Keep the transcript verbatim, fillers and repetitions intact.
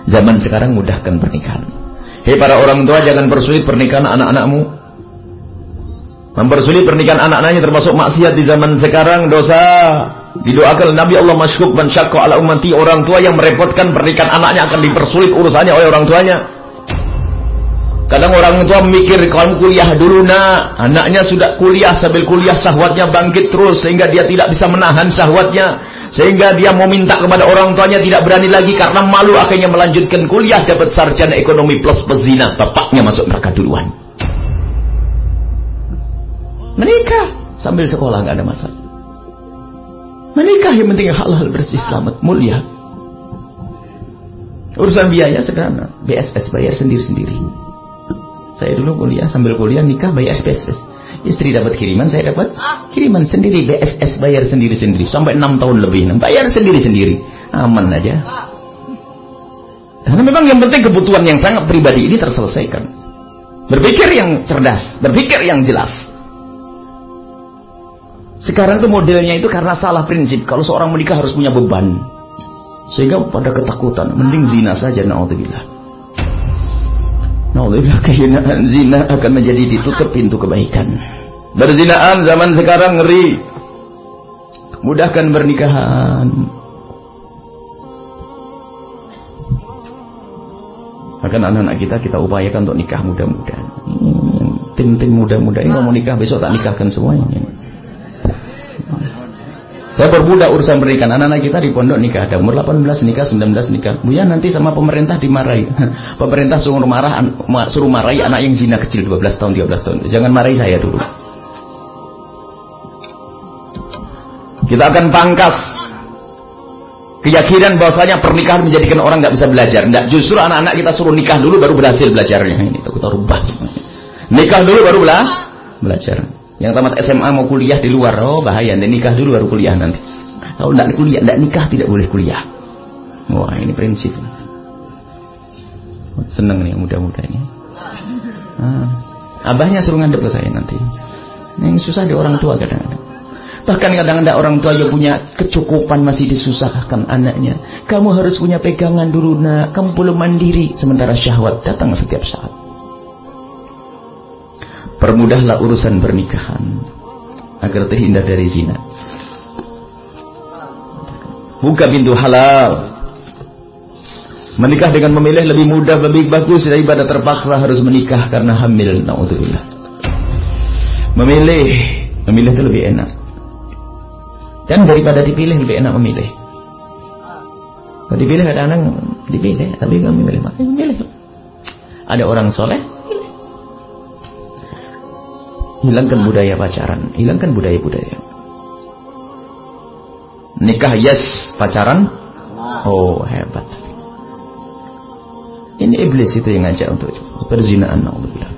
Zaman sekarang mudahkan pernikahan. Hei para orang tua, jangan persulit pernikahan anak-anakmu. Mempersulit pernikahan anak-anaknya termasuk maksiat di zaman sekarang, dosa. Didoakan Nabi Allah masyhur man syaqqa ala ummati, orang tua yang merepotkan pernikahan anaknya akan dipersulit urusannya oleh orang tuanya. Kadang orang tua mikir kalau kuliah dulu nak, anaknya sudah kuliah, sambil kuliah syahwatnya bangkit terus sehingga dia tidak bisa menahan syahwatnya, sehingga dia mau minta kepada orang tuanya tidak berani lagi karena malu, akhirnya melanjutkan kuliah dapat sarjana ekonomi plus pezina, bapaknya masuk neraka duluan. Menikah sambil sekolah nggak ada masalah. Menikah yang penting halal, bersih, selamat, mulia. Urusan biaya sederhana, B S S bayar sendiri-sendiri. Saya dulu kuliah, sambil kuliah nikah bayar B S S. Istri dapat kiriman, saya dapat kiriman sendiri, B S S bayar sendiri-sendiri sampai enam tahun lebih, bayar sendiri-sendiri, aman aja. Karena memang yang penting kebutuhan yang sangat pribadi ini terselesaikan. Berpikir yang cerdas, berpikir yang jelas. Sekarang tuh modelnya itu karena salah prinsip. Kalau seorang menikah harus punya beban, sehingga pada ketakutan, mending zina saja, naudzubillah. Naudzubillah, kehinaan zina akan menjadi ditutup pintu kebaikan. Berzinaan zaman sekarang ngeri. Mudahkan pernikahan. Bahkan anak-anak kita kita upayakan untuk nikah muda-muda. Hmm, tim-tim muda-muda ini mau nikah besok tak nikahkan semuanya. Saya perbudak urusan pernikahan. Anak-anak kita di pondok nikah, ada umur delapan belas nikah, sembilan belas nikah. Buya nanti sama pemerintah dimarahi. Pemerintah suruh marah, suruh marahi anak yang zina kecil dua belas tahun, tiga belas tahun. Jangan marahi saya dulu. Kita akan pangkas keyakinan bahwasanya pernikahan menjadikan orang nggak bisa belajar. Nggak, justru anak-anak kita suruh nikah dulu baru berhasil belajarnya. Ini kita rubah. Nikah dulu baru belah belajar. Yang tamat S M A mau kuliah di luar, oh bahaya, dan nikah dulu baru kuliah nanti. Kalau tidak kuliah, tidak nikah tidak boleh kuliah. Wah, ini prinsip. Seneng nih muda-muda ini. Ah, abahnya suruh ngadep ke saya nanti. Ini susah di orang tua kadang-kadang. Bahkan kadang-kadang orang tua yang punya kecukupan masih disusahkan anaknya. Kamu harus punya pegangan dulu nak, kamu belum mandiri. Sementara syahwat datang setiap saat. Permudahlah urusan pernikahan agar terhindar dari zina. Buka pintu halal. Menikah dengan memilih lebih mudah, lebih bagus daripada terpaksa harus menikah karena hamil. Naudzubillah. Memilih, memilih itu lebih enak. Dan daripada dipilih lebih enak memilih. Kalau dipilih kadang-kadang dipilih, tapi nggak memilih, makanya memilih. Ada orang soleh. Hilangkan budaya pacaran, hilangkan budaya-budaya. Nikah yes, pacaran oh hebat. Ini iblis itu yang ngajak untuk perzinaan. Alhamdulillah.